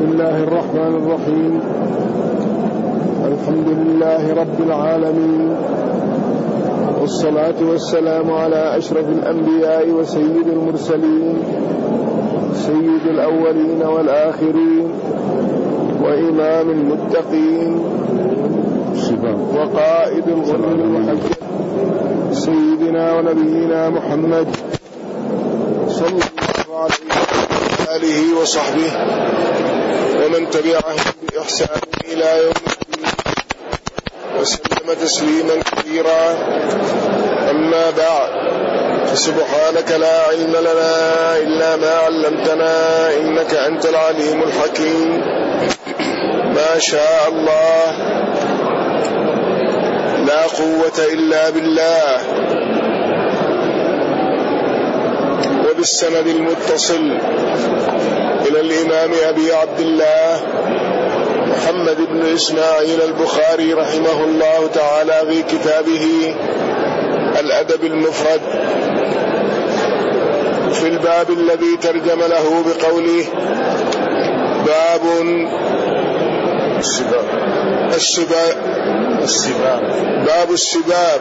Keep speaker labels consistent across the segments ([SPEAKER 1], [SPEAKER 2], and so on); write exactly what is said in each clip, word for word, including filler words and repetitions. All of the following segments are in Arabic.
[SPEAKER 1] بسم الله الرحمن الرحيم. الحمد لله رب العالمين، والصلاة والسلام على أشرف الأنبياء وسيد المرسلين، سيد الأولين والآخرين، وإمام المتقين، وقائد الغر المحجل، سيدنا ونبينا محمد صلى الله عليه وآله وصحبه ومن تبعهم بإحسان إلى يوم الدين، وسلم تسليما كثيرا. أما بعد، فسبحانك لا علم لنا إلا ما علمتنا، إنك أنت العليم الحكيم. ما شاء الله، لا قوة إلا بالله. وبالسند المتصل إلى الإمام أبي عبد الله محمد بن إسماعيل البخاري رحمه الله تعالى في كتابه الأدب المفرد، في الباب الذي ترجم له بقوله: باب السباب السباب السباب باب السباب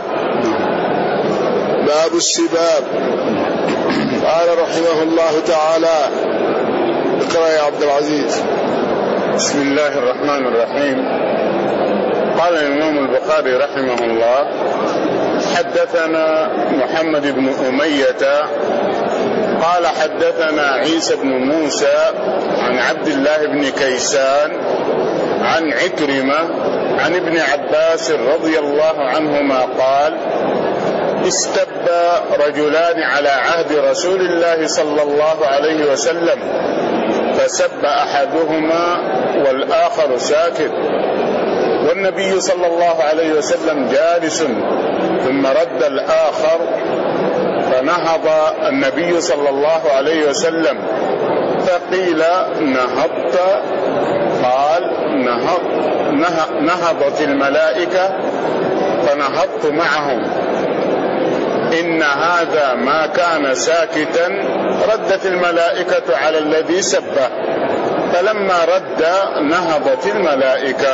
[SPEAKER 1] باب السباب. قال رحمه الله تعالى: اقرأ يا عبد العزيز.
[SPEAKER 2] بسم الله الرحمن الرحيم. قال الإمام البخاري رحمه الله: حدثنا محمد بن أمية قال حدثنا عيسى بن موسى عن عبد الله بن كيسان عن عكرمة عن ابن عباس رضي الله عنهما قال: استب رجلان على عهد رسول الله صلى الله عليه وسلم، فسب أحدهما والآخر ساكت، والنبي صلى الله عليه وسلم جالس، ثم رد الآخر، فنهض النبي صلى الله عليه وسلم، فقيل: نهضت؟ قال: نهض نهضت الملائكة فنهضت معهم. إن هذا ما كان ساكتا ردت الملائكة على الذي سبه، فلما رد نهضت الملائكة.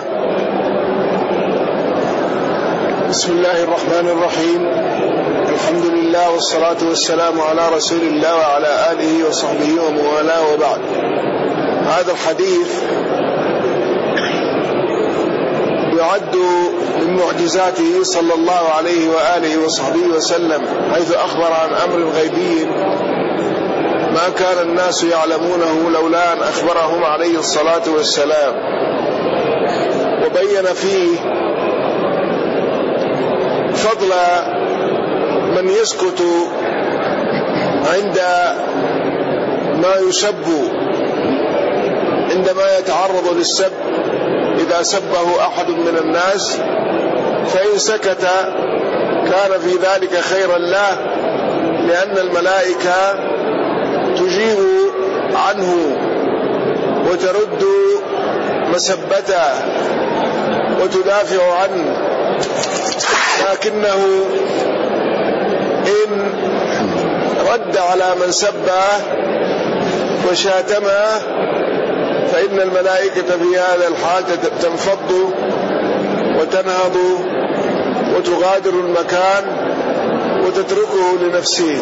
[SPEAKER 1] بسم الله الرحمن الرحيم. الحمد لله والصلاة والسلام على رسول الله وعلى آله وصحبه ومن والاه، وبعد. هذا الحديث يعد من معجزاته صلى الله عليه وآله وصحبه وسلم، حيث أخبر عن أمر غيبي ما كان الناس يعلمونه لولا أن أخبرهم عليه الصلاة والسلام، وبين فيه فضل من يسكت عند ما يسب، عندما يتعرض للسب. إذا سبه أحد من الناس فإن سكت كان في ذلك خيرا له، لأن الملائكة تجيب عنه وترد مسبته وتدافع عنه. لكنه إن رد على من سبه وشاتمه فإن الملائكة في هذا الحال تنفض وتنهض وتغادر المكان وتتركه لنفسه.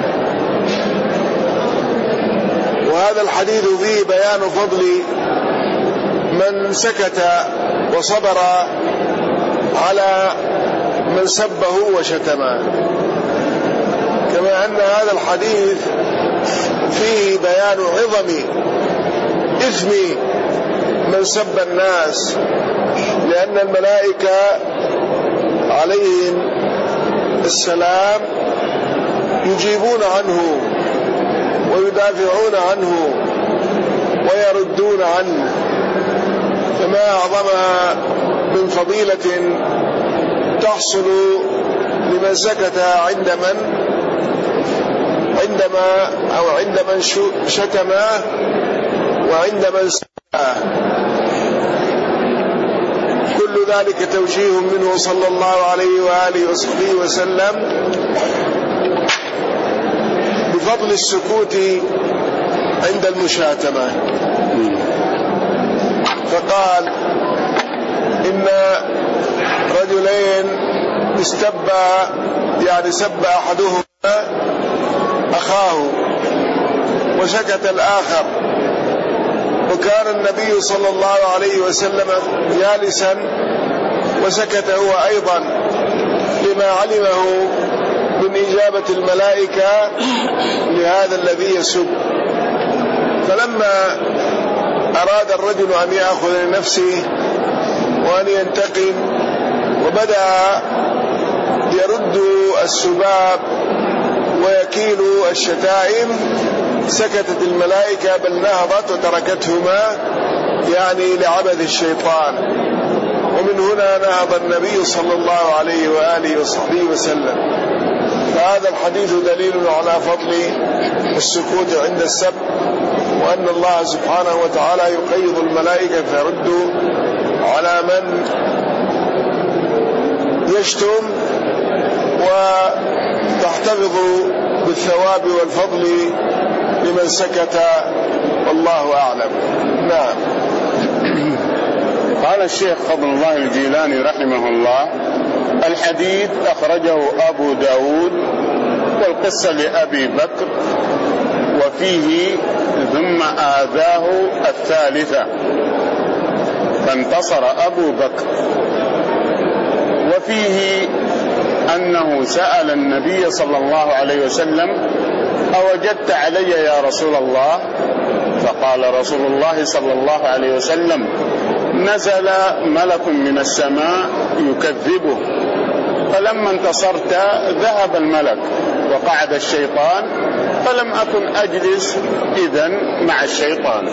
[SPEAKER 1] وهذا الحديث فيه بيان فضل من سكت وصبر على من سبه وشتمه، كما أن هذا الحديث فيه بيان عظم إثم من سب الناس، لأن الملائكة عليهم السلام يجيبون عنه ويدافعون عنه ويردون عنه، فما أعظمها من فضيلة تحصل لمن سكت عند من عندما أو عند من شتمه وعند من سبه. كل ذلك توجيه منه صلى الله عليه وآله وصحبه وسلم بفضل السكوت عند المشاتمة. فقال إن رجلين استبى يعني سب أحدهما أخاه وسكت الآخر، وكان النبي صلى الله عليه وسلم جالسا وسكت هو أيضا لما علمه من إجابة الملائكة لهذا الذي يسب. فلما أراد الرجل أن يأخذ لنفسه وأن ينتقم وبدأ يرد السباب ويكيل الشتائم، سكتت الملائكة بل نهضت وتركتهما يعني لعبث الشيطان. ومن هنا نهض النبي صلى الله عليه وآله وصحبه وسلم. فهذا الحديث دليل على فضل السكوت عند السب، وأن الله سبحانه وتعالى يقيض الملائكة فيرد على من يشتم وتحتفظ بالثواب والفضل لمن سكت، والله أعلم. نعم.
[SPEAKER 2] قال الشيخ فضل الله الجيلاني رحمه الله: الحديث أخرجه أبو داود، والقصة لأبي بكر، وفيه ثم آذاه الثالثة فانتصر أبو بكر. وفيه أنه سأل النبي صلى الله عليه وسلم: أوجدت علي يا رسول الله؟ فقال رسول الله صلى الله عليه وسلم: نزل ملك من السماء يكذبه، فلما انتصرت ذهب الملك وقعد الشيطان، فلم أكن أجلس إذن مع الشيطان.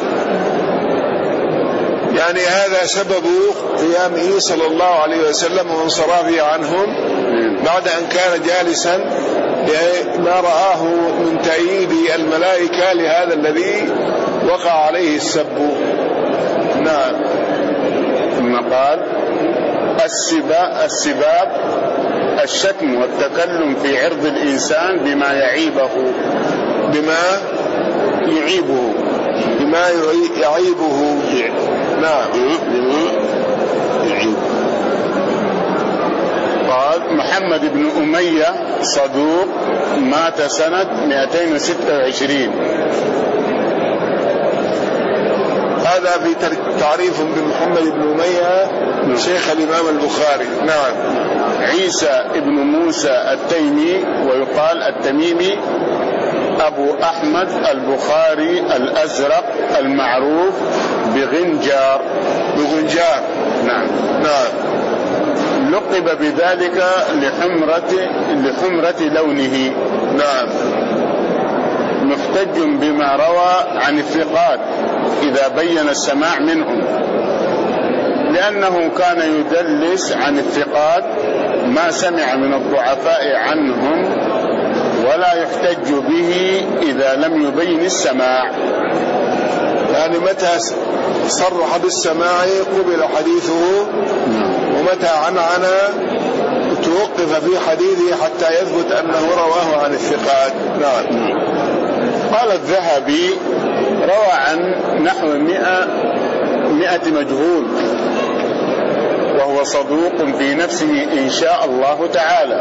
[SPEAKER 1] يعني هذا سبب قيامه صلى الله عليه وسلم وانصرافه عنهم بعد أن كان جالسا ما رآه من تأييد الملائكة لهذا الذي وقع عليه السب. نعم.
[SPEAKER 2] ثم قال: السباب, السباب الشتم والتكلم في عرض الإنسان بما يعيبه
[SPEAKER 1] بما
[SPEAKER 2] يعيبه
[SPEAKER 1] بما يعيبه نعم
[SPEAKER 2] بما يعيبه. قال: محمد بن أمية صدوق، مات سنة مئتين وستة وعشرين.
[SPEAKER 1] هذا في تعريف بمحمد بن أمية شيخ الإمام البخاري. نعم.
[SPEAKER 2] عيسى ابن موسى التيمي، ويقال التميمي، أبو أحمد البخاري الأزرق المعروف بغنجار.
[SPEAKER 1] بغنجار.
[SPEAKER 2] نعم.
[SPEAKER 1] نعم.
[SPEAKER 2] لقب بذلك لحمرة لحمرة لونه.
[SPEAKER 1] نعم.
[SPEAKER 2] محتج بما روى عن الثقات إذا بين السماع منهم، لأنه كان يدلس عن الثقات ما سمع من الضعفاء عنهم، ولا يحتج به إذا لم يبين السماع.
[SPEAKER 1] يعني متى صرح بالسماع قبل حديثه، ومتى عنعن توقف في حديثه حتى يثبت أنه رواه عن الثقات. نعم.
[SPEAKER 2] قال الذهبي: روى عن نحو مئة مئة مجهول، وهو صدوق في نفسه إن شاء الله تعالى.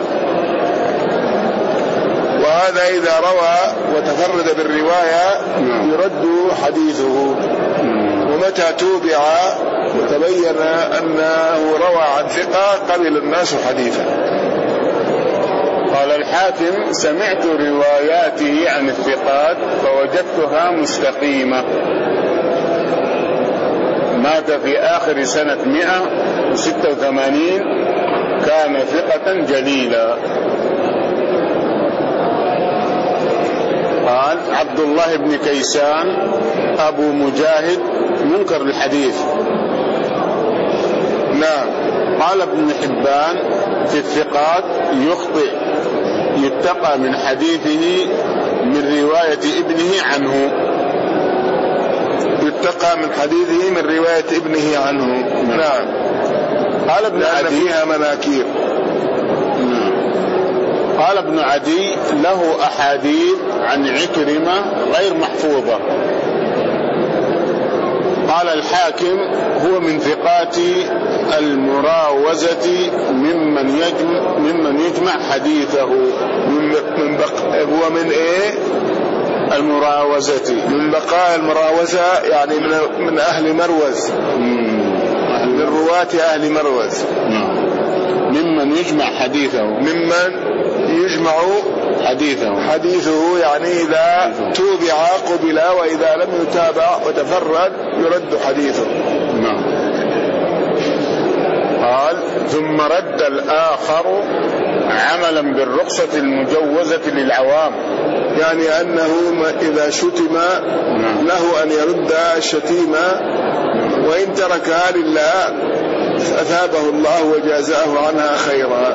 [SPEAKER 1] وهذا إذا روى وتفرد بالرواية يرد حديثه، ومتى توبع وتبين أنه روى عن ثقة قبل الناس حديثا.
[SPEAKER 2] قال الحاكم: سمعت رواياته عن الثقات فوجدتها مستقيمة. مات في آخر سنة مئة وستة وثمانين، كان ثقة جليلا. قال: عبد الله بن كيسان أبو مجاهد منكر الحديث.
[SPEAKER 1] نعم.
[SPEAKER 2] قال ابن حبان في الثقات: يخطئ، يتقى من حديثه من رواية ابنه عنه.
[SPEAKER 1] يتقى من حديثه من رواية ابنه عنه. نعم. نعم.
[SPEAKER 2] قال ابن
[SPEAKER 1] عدي فيها مناكير.
[SPEAKER 2] نعم. قال ابن عدي: له أحاديث عن عكرمة غير محفوظة. قال
[SPEAKER 1] الحاكم هو من ثقات المراوزة ممن يجمع, ممن يجمع حديثه من بق هو من إيه المراوزة من بقاء المراوزة يعني من, من أهل مروز من رواة أهل مروز
[SPEAKER 2] ممن يجمع حديثه
[SPEAKER 1] ممن يجمع
[SPEAKER 2] حديثه
[SPEAKER 1] حديثه يعني إذا توبع قبل وإذا لم يتابع وتفرد يرد حديثه.
[SPEAKER 2] نعم.
[SPEAKER 1] قال
[SPEAKER 2] ثم رد الآخر عملا بالرخصة المجوزة للعوام،
[SPEAKER 1] يعني أنه إذا شتم له أن يرد الشتيمة وإن تركها لله أثابه الله وجازاه عنها خيرا.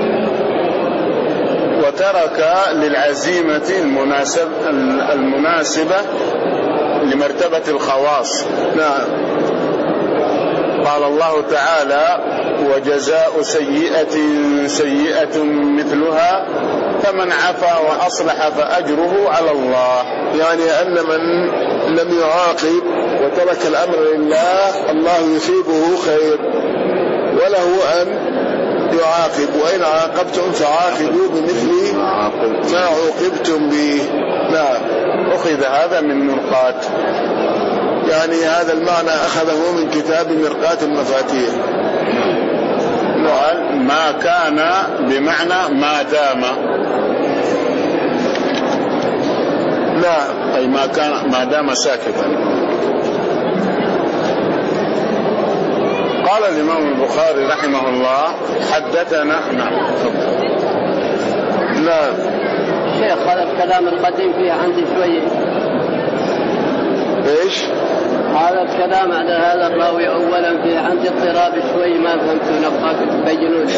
[SPEAKER 2] وترك للعزيمة المناسب المناسبة لمرتبة الخواص.
[SPEAKER 1] نعم.
[SPEAKER 2] قال الله تعالى: وجزاء سيئة سيئة مثلها فمن عفا وأصلح فأجره على الله.
[SPEAKER 1] يعني أن من لم يعاقب وترك الأمر لله الله يثيبه خير، وله أن يعاقب، وإن عاقبتم فعاقبوا بمثل ما عوقبتم به. نعم.
[SPEAKER 2] أخذ هذا من مرقات،
[SPEAKER 1] يعني هذا المعنى أخذه من كتاب مرقات المفاتيح.
[SPEAKER 2] قال ما كان بمعنى ما دام.
[SPEAKER 1] نعم.
[SPEAKER 2] أي ما كان ما دام ساكتا. قال الإمام البخاري رحمه الله: حدثنا. نعم.
[SPEAKER 1] نعم.
[SPEAKER 3] شيخ هذا الكلام القديم فيه عندي شوية.
[SPEAKER 1] ايش؟
[SPEAKER 3] هذا الكلام على هذا الراوي أولا فيه عندي اضطراب شوي ما فهمته، نبغاك تبينون.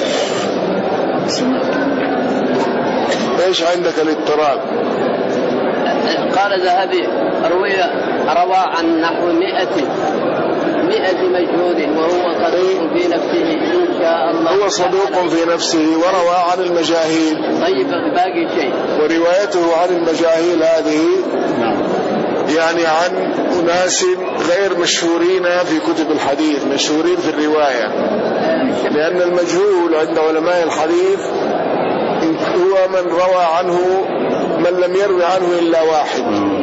[SPEAKER 1] ايش عندك الاضطراب؟
[SPEAKER 3] قال ذهبي روي روى عن نحو مئة مئة مجهول وهو صدوق في نفسه إن شاء الله.
[SPEAKER 1] هو صدوق في نفسه وروى عن المجاهيل.
[SPEAKER 3] طيب باقي شيء.
[SPEAKER 1] وروايته عن المجاهيل هذه يعني عن أناس غير مشهورين في كتب الحديث، مشهورين في الرواية، لأن المجهول عند علماء الحديث هو من روى عنه من لم يروي عنه إلا واحد.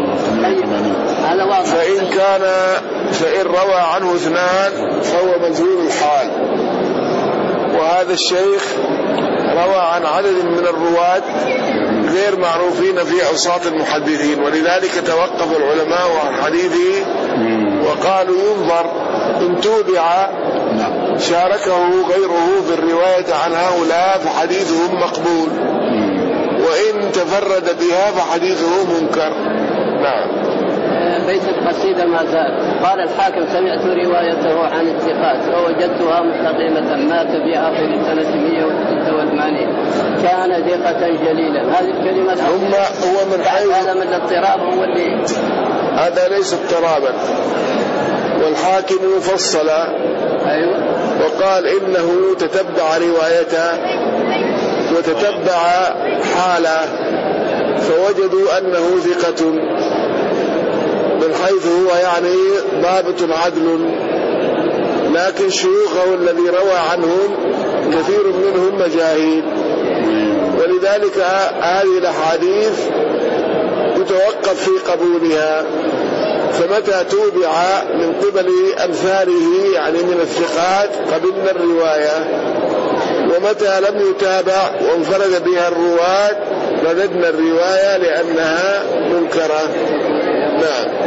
[SPEAKER 1] فإن كان فإن روى عنه اثنان فهو مجهول الحال، وهذا الشيخ روى عن عدد من الرواة غير معروفين في أوساط المحدثين، ولذلك توقف العلماء عن حديثه وقالوا ينظر إن توبع شاركه غيره في الرواية عن هؤلاء فحديثهم مقبول، وإن تفرد بها فحديثه منكر. نعم.
[SPEAKER 3] بيت القصيدة ما زال. قال الحاكم: سمعت روايته عن الثقات ووجدتها مستقيمة، مات في آخر سنة مئة وستة وثمانين، كان ثقة جليلا. هذه الكلمة
[SPEAKER 1] هم هو من حيث
[SPEAKER 3] هذا من الاضطراب هو اللي
[SPEAKER 1] هذا ليس اضطرابا، والحاكم فصل
[SPEAKER 3] أيوة
[SPEAKER 1] وقال إنه تتبع روايته وتتبع حاله فوجدوا أنه ثقة من حيث هو يعني ضابط عدل، لكن شيوخه الذي روى عنهم كثير منهم مجاهيل، ولذلك هذه الأحاديث يتوقف في قبولها، فمتى توبع من قبل أمثاله يعني من الثقات قبلنا الرواية، ومتى لم يتابع وانفرد بها الرواة رددنا الرواية لأنها منكرة. نعم.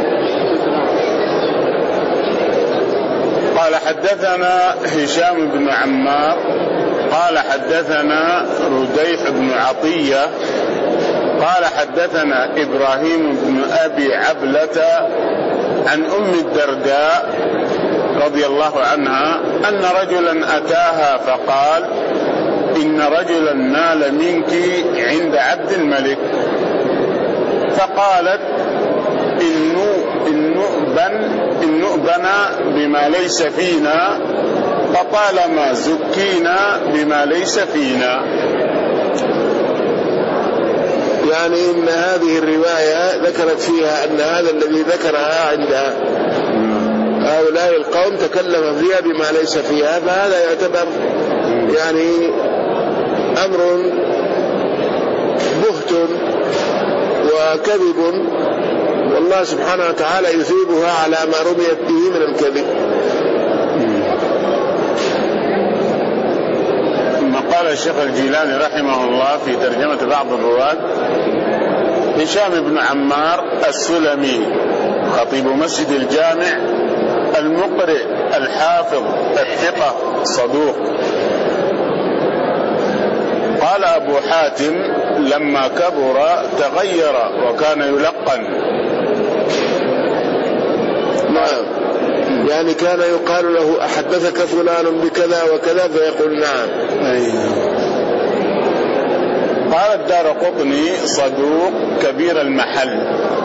[SPEAKER 2] قال حدثنا هشام بن عمار قال حدثنا رديف بن عطية قال حدثنا إبراهيم بن أبي عبلة عن أم الدرداء رضي الله عنها أن رجلا أتاها فقال: إن رجلا نال منك عند عبد الملك. فقالت: إن نؤبنا بما ليس فينا فطالما زكينا بما ليس فينا.
[SPEAKER 1] يعني إن هذه الرواية ذكرت فيها أن هذا الذي ذكرها عند هؤلاء القوم تكلم فيها بما ليس فيها، فهذا يعتبر يعني أمر بهت وكذب، والله سبحانه وتعالى يثيبها على ما رميت به من الكذب.
[SPEAKER 2] ثم قال الشيخ الجيلاني رحمه الله في ترجمة بعض الرواة: هشام بن عمار السلمي خطيب مسجد الجامع المقرئ الحافظ الثقة صدوق. قال أبو حاتم: لما كبر تغير وكان يلقن.
[SPEAKER 1] نعم، يعني كان يقال له: أحدثك فلان بكذا وكذا؟ فيقول: نعم.
[SPEAKER 2] قال الدارقطني: صدوق كبير المحل.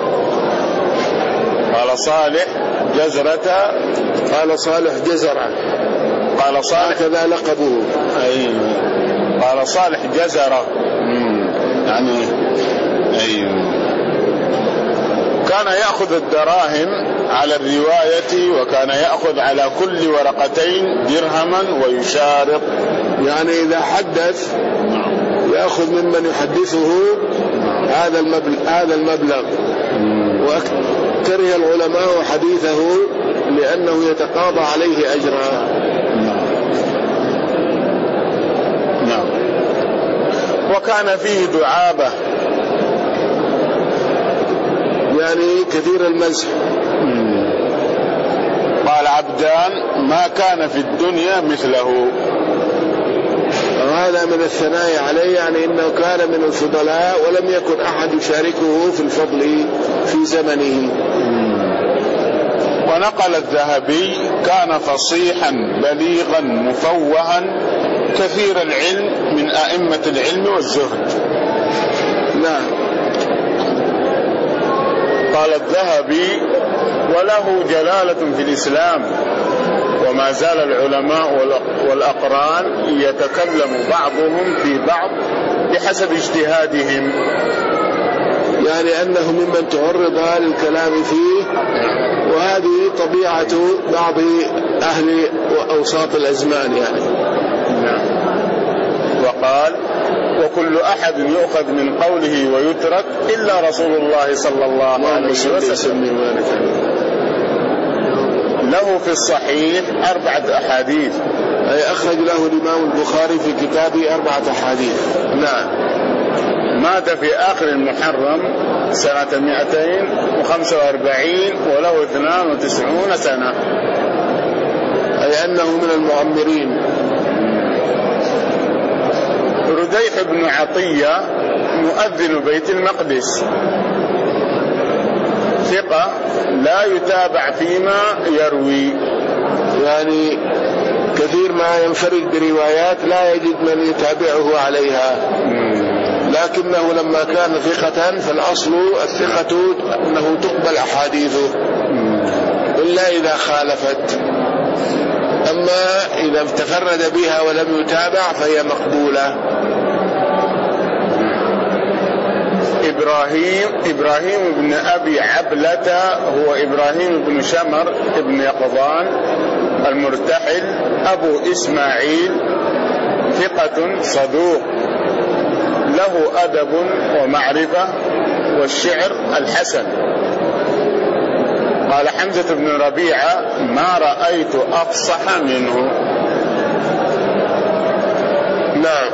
[SPEAKER 2] قال صالح: جزرة.
[SPEAKER 1] قال صالح: جزرة.
[SPEAKER 2] قال صالح:
[SPEAKER 1] كذا لقبه.
[SPEAKER 2] أيوه. قال صالح: جزرة. يعني أيوه. كان يأخذ الدراهم على الرواية، وكان يأخذ على كل ورقتين درهما ويشارط.
[SPEAKER 1] يعني إذا حدث يأخذ ممن يحدثه هذا المبلغ, هذا المبلغ. وكره العلماء حديثه لأنه يتقاضى عليه أجرا.
[SPEAKER 2] نعم. وكان فيه دعابة،
[SPEAKER 1] يعني كثير المزح.
[SPEAKER 2] قال عبدان: ما كان في الدنيا مثله.
[SPEAKER 1] وهذا من الثناء عليه، يعني إنه كان من الفضلاء ولم يكن أحد يشاركه في الفضل في زمنه.
[SPEAKER 2] ونقل الذهبي: كان فصيحا بليغا مفوها كثير العلم من أئمة العلم والزهد.
[SPEAKER 1] نعم.
[SPEAKER 2] قال الذهبي: وله جلالة في الإسلام، وما زال العلماء والأقران يتكلم بعضهم في بعض بحسب اجتهادهم،
[SPEAKER 1] يعني أنه ممن تعرض للكلام فيه، وهذه طبيعة بعض أهل وأوساط الأزمان يعني.
[SPEAKER 2] وقال: وكل أحد يؤخذ من قوله ويترك إلا رسول الله صلى الله عليه وسلم. له في الصحيح أربعة أحاديث،
[SPEAKER 1] أي أخرج له الإمام البخاري في كتابه أربعة أحاديث. نعم.
[SPEAKER 2] مات في آخر المحرم سنة مئتين وخمسة وأربعين وله اثنان وتسعون سنة،
[SPEAKER 1] أي أنه من المعمرين.
[SPEAKER 2] رديح بن عطية مؤذن بيت المقدس، ثقة لا يتابع فيما يروي،
[SPEAKER 1] يعني كثير ما ينفرد بروايات لا يجد من يتابعه عليها، لكنه لما كان ثقة فالأصل الثقة أنه تقبل أحاديثه إلا إذا خالفت، أما إذا تفرد بها ولم يتابع فهي مقبولة.
[SPEAKER 2] إبراهيم إبراهيم بن أبي عبلة هو إبراهيم بن شمر بن يقظان المرتحل أبو إسماعيل، ثقة صدوق، له أدب ومعرفة والشعر الحسن. قال حمزة بن ربيعة: ما رأيت أفصح منه.
[SPEAKER 1] نعم.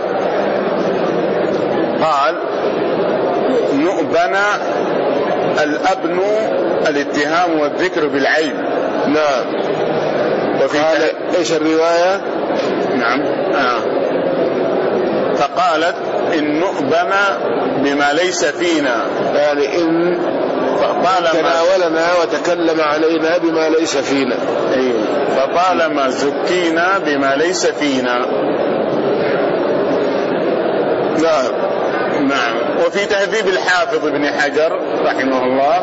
[SPEAKER 2] قال: نؤبنا الأبن الاتهام والذكر بالعيب.
[SPEAKER 1] نعم.
[SPEAKER 2] وفي
[SPEAKER 1] قال إيش الرواية؟
[SPEAKER 2] نعم. آه. فقالت: إن نؤبنا بما ليس فينا،
[SPEAKER 1] يعني إن تناولنا وتكلم علينا بما ليس فينا.
[SPEAKER 2] أيوه. فطالما زكينا بما ليس فينا.
[SPEAKER 1] نعم.
[SPEAKER 2] نعم. وفي تهذيب الحافظ ابن حجر رحمه الله،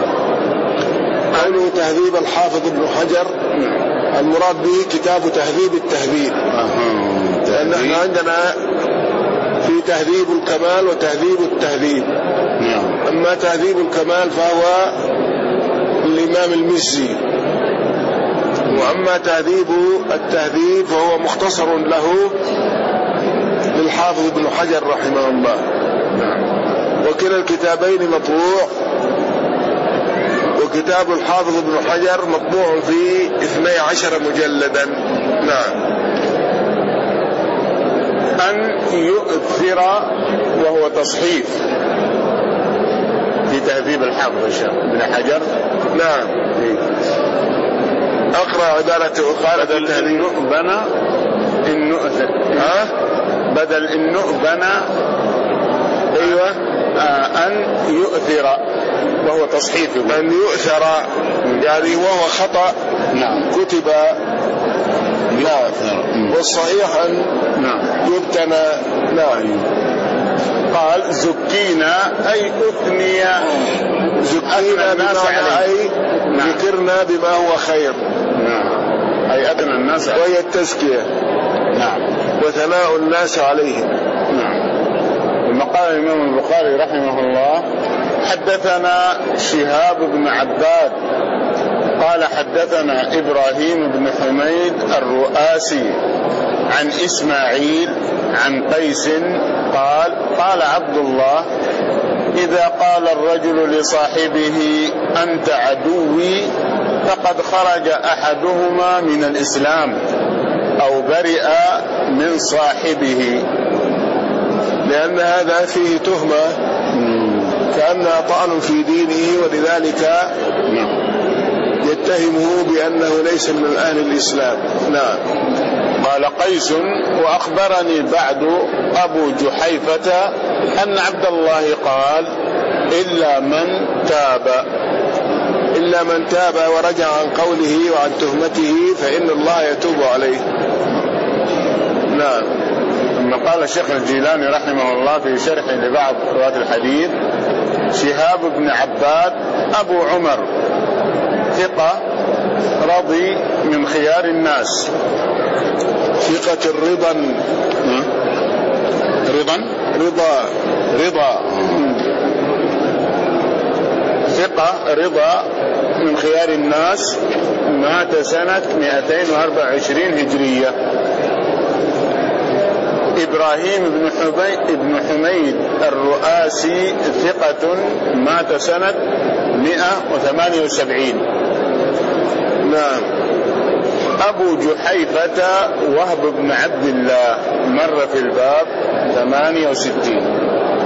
[SPEAKER 1] قوله تهذيب الحافظ ابن حجر المراد به كتاب تهذيب التهذيب، لأن احنا عندنا في تهذيب الكمال وتهذيب التهذيب. أما تهذيب الكمال فهو الإمام المزي، وأما تهذيب التهذيب فهو مختصر له للحافظ ابن حجر رحمه الله. وكلا الكتابين مطبوع، وكتاب الحافظ ابن حجر مطبوع في اثني عشر مجلدا. نعم.
[SPEAKER 2] أن يؤثر وهو تصحيف في تهذيب الحافظ ابن حجر.
[SPEAKER 1] نعم. أقرأ عبارة قال
[SPEAKER 2] بدل النؤبنا إن نؤثر.
[SPEAKER 1] ها؟
[SPEAKER 2] بدل النؤبنا.
[SPEAKER 1] أيوة.
[SPEAKER 2] آه أن يؤثر وهو تصحيف.
[SPEAKER 1] أن يؤثر يعني وهو خطأ.
[SPEAKER 2] نعم.
[SPEAKER 1] كتب. نعم. والصحيح أن
[SPEAKER 2] نعم
[SPEAKER 1] يبتنى. نعم.
[SPEAKER 2] قال زكينا أي أثني،
[SPEAKER 1] زكينا بمعنى أي ذكرنا بما هو خير.
[SPEAKER 2] نعم. أي أثنى الناس،
[SPEAKER 1] وهي التزكية.
[SPEAKER 2] نعم.
[SPEAKER 1] وثناء الناس عليهم.
[SPEAKER 2] نعم. ثم قال الإمام البخاري رحمه الله: حدثنا شهاب بن عباد قال حدثنا إبراهيم بن حميد الرؤاسي عن إسماعيل عن قيس قال: قال عبد الله: إذا قال الرجل لصاحبه أنت عدوي فقد خرج أحدهما من الإسلام أو برئ من صاحبه،
[SPEAKER 1] لأن هذا فيه تهمة كأنها طعن في دينه، ولذلك يتهمه بأنه ليس من أهل الإسلام. نعم.
[SPEAKER 2] قال قيس: وأخبرني بعد أبو جحيفة أن عبد الله قال: إلا من تاب.
[SPEAKER 1] إلا من تاب ورجع عن قوله وعن تهمته فإن الله يتوب عليه. نعم.
[SPEAKER 2] ثم قال الشيخ الجيلاني رحمه الله في شرح لبعض رواة الحديث: شهاب بن عباد أبو عمر ثقة رضي من خيار الناس.
[SPEAKER 1] ثقة رضا.
[SPEAKER 2] رضا
[SPEAKER 1] رضا
[SPEAKER 2] رضا ثقة رضا من خيار الناس، مات سنة مئتين وأربعة وعشرين هجرية. إبراهيم بن حميد, بن حميد الرؤاسي ثقة مات سنة مئة وثمانية وسبعين.
[SPEAKER 1] نعم.
[SPEAKER 2] أبو جحيفة وهب بن عبد الله مر في الباب ثمانية وستين.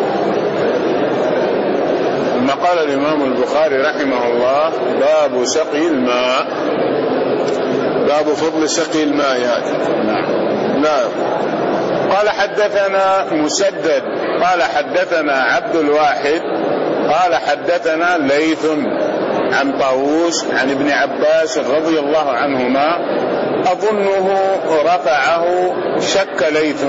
[SPEAKER 2] ثم قال الإمام البخاري رحمه الله: باب سقي الماء.
[SPEAKER 1] باب فضل سقي الماء يعني.
[SPEAKER 2] نعم.
[SPEAKER 1] نعم.
[SPEAKER 2] قال حدثنا مسدد قال حدثنا عبد الواحد قال حدثنا ليث عن طاووس عن ابن عباس رضي الله عنهما، أظنه رفعه شك ليث،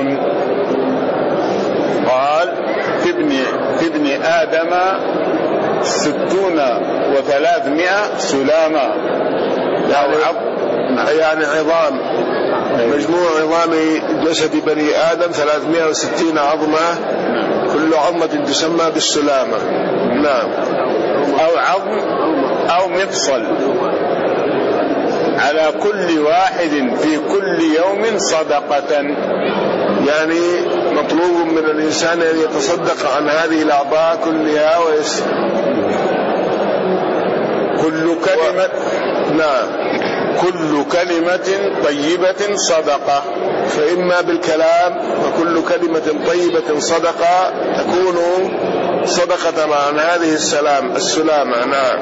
[SPEAKER 2] قال: في ابن, في ابن آدم ستون وثلاثمائة سلامة،
[SPEAKER 1] يعني, يعني عظام، مجموع عظام جسد بني آدم ثلاثمائة وستين عظمة، كل عظمة تسمى بالسلامة. نعم.
[SPEAKER 2] أو عظم أو مفصل، على كل واحد في كل يوم صدقة.
[SPEAKER 1] يعني مطلوب من الإنسان أن يتصدق عن هذه الأعضاء كلها ويس...
[SPEAKER 2] كل كلمة
[SPEAKER 1] و... نعم.
[SPEAKER 2] كل كلمة طيبة صدقة،
[SPEAKER 1] فإما بالكلام، وكل كلمة طيبة صدقة تكون صدقة عن هذه السلام السلامة. نعم.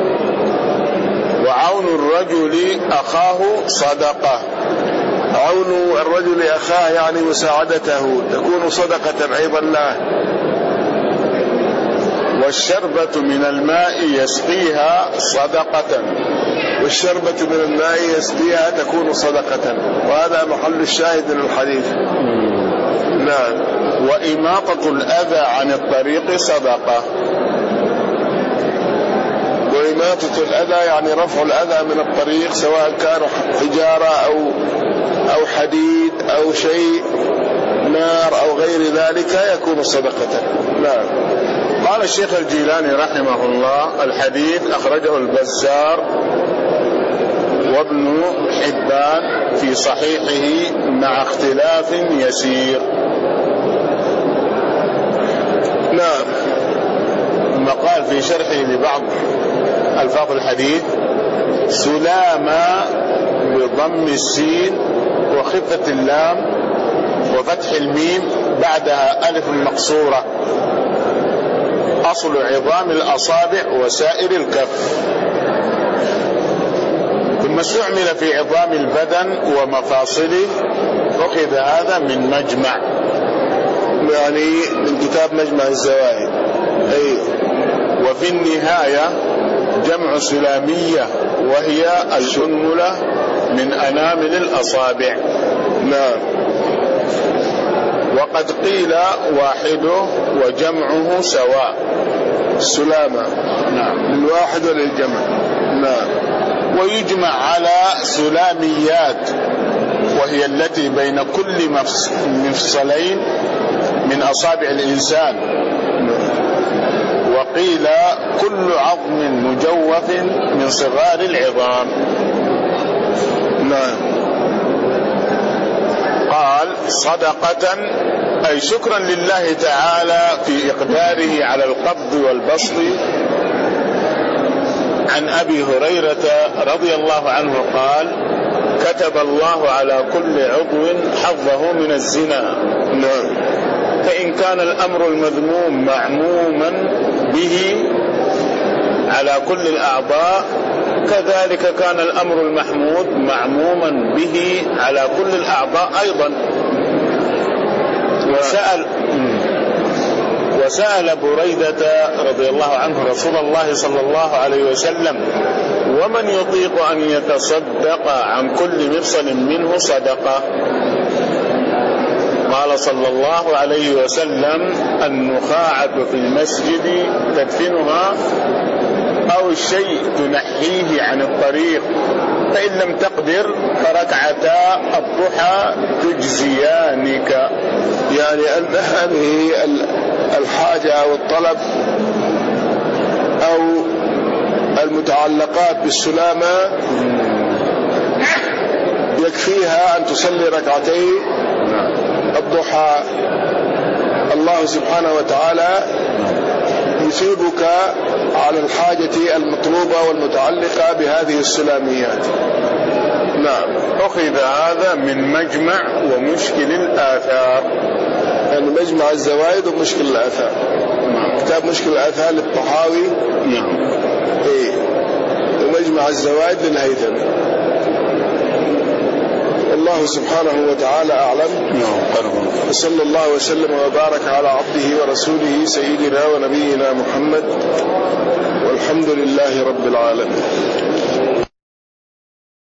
[SPEAKER 2] وعون الرجل أخاه صدقة.
[SPEAKER 1] عون الرجل أخاه يعني مساعدته تكون صدقة أيضا له.
[SPEAKER 2] والشربة من الماء يسقيها صدقة.
[SPEAKER 1] والشربة من الماء يسقيها تكون صدقة، وهذا محل الشاهد من الحديث. نعم.
[SPEAKER 2] وإماطة الأذى عن الطريق صدقة.
[SPEAKER 1] وإماطة الأذى يعني رفع الأذى من الطريق، سواء كان حجارة أو أو حديد أو شيء نار أو غير ذلك يكون صدقة. نعم.
[SPEAKER 2] قال الشيخ الجيلاني رحمه الله: الحديث أخرجه البزار وابن حبان في صحيحه مع اختلاف يسير.
[SPEAKER 1] نعم.
[SPEAKER 2] ثم قال في شرحه لبعض ألفاظ الحديث: سلامة بضم السين وخفة اللام وفتح الميم بعدها ألف مقصورة، أصل عظام الأصابع وسائر الكف. ثم استعمل في عظام البدن ومفاصله، أخذ هذا من مجمع،
[SPEAKER 1] يعني من كتاب مجمع الزوائد. أي.
[SPEAKER 2] وفي النهاية جمع سلامية وهي الأنملة من أنامل الأصابع.
[SPEAKER 1] نعم.
[SPEAKER 2] وقد قيل واحده وجمعه سواء.
[SPEAKER 1] السلامة
[SPEAKER 2] نعم
[SPEAKER 1] للواحد وللجمع. نعم.
[SPEAKER 2] ويجمع على سلاميات وهي التي بين كل مفصلين من أصابع الإنسان. وقيل كل عظم مجوف من صغار العظام.
[SPEAKER 1] نعم.
[SPEAKER 2] قال صدقة أي شكرا لله تعالى في إقداره على القبض والبسط. عن أبي هريرة رضي الله عنه قال: كتب الله على كل عضو حظه من الزنا.
[SPEAKER 1] نعم.
[SPEAKER 2] فإن كان الأمر المذموم معموما به على كل الأعضاء، كذلك كان الأمر المحمود معموما به على كل الأعضاء أيضا. وسأل وسأل بريدة رضي الله عنه رسول الله صلى الله عليه وسلم: ومن يطيق أن يتصدق عن كل مفصل منه صدقة؟ قال صلى الله عليه وسلم: النخاعة في المسجد تدفنها، أو الشيء تنحيه عن الطريق، فإن لم تقدر فركعتا الضحى تجزيانك.
[SPEAKER 1] يعني أن هذه الحاجة أو الطلب أو المتعلقات بالسلامة يكفيها أن تصلي ركعتي الضحى. الله سبحانه وتعالى يثيبك على الحاجة المطلوبة والمتعلقة بهذه السلاميات.
[SPEAKER 2] نعم. أخذ هذا من مجمع ومشكل الآثار،
[SPEAKER 1] يعني مجمع الزوائد ومشكل الآثار. نعم. كتاب مشكل الآثار للطحاوي.
[SPEAKER 2] نعم.
[SPEAKER 1] إيه. ومجمع الزوائد للهيثمي. الله سبحانه وتعالى أعلم.
[SPEAKER 2] نعم.
[SPEAKER 1] وصلى الله وسلم وبارك على عبده ورسوله سيدنا ونبينا محمد، والحمد لله رب العالمين.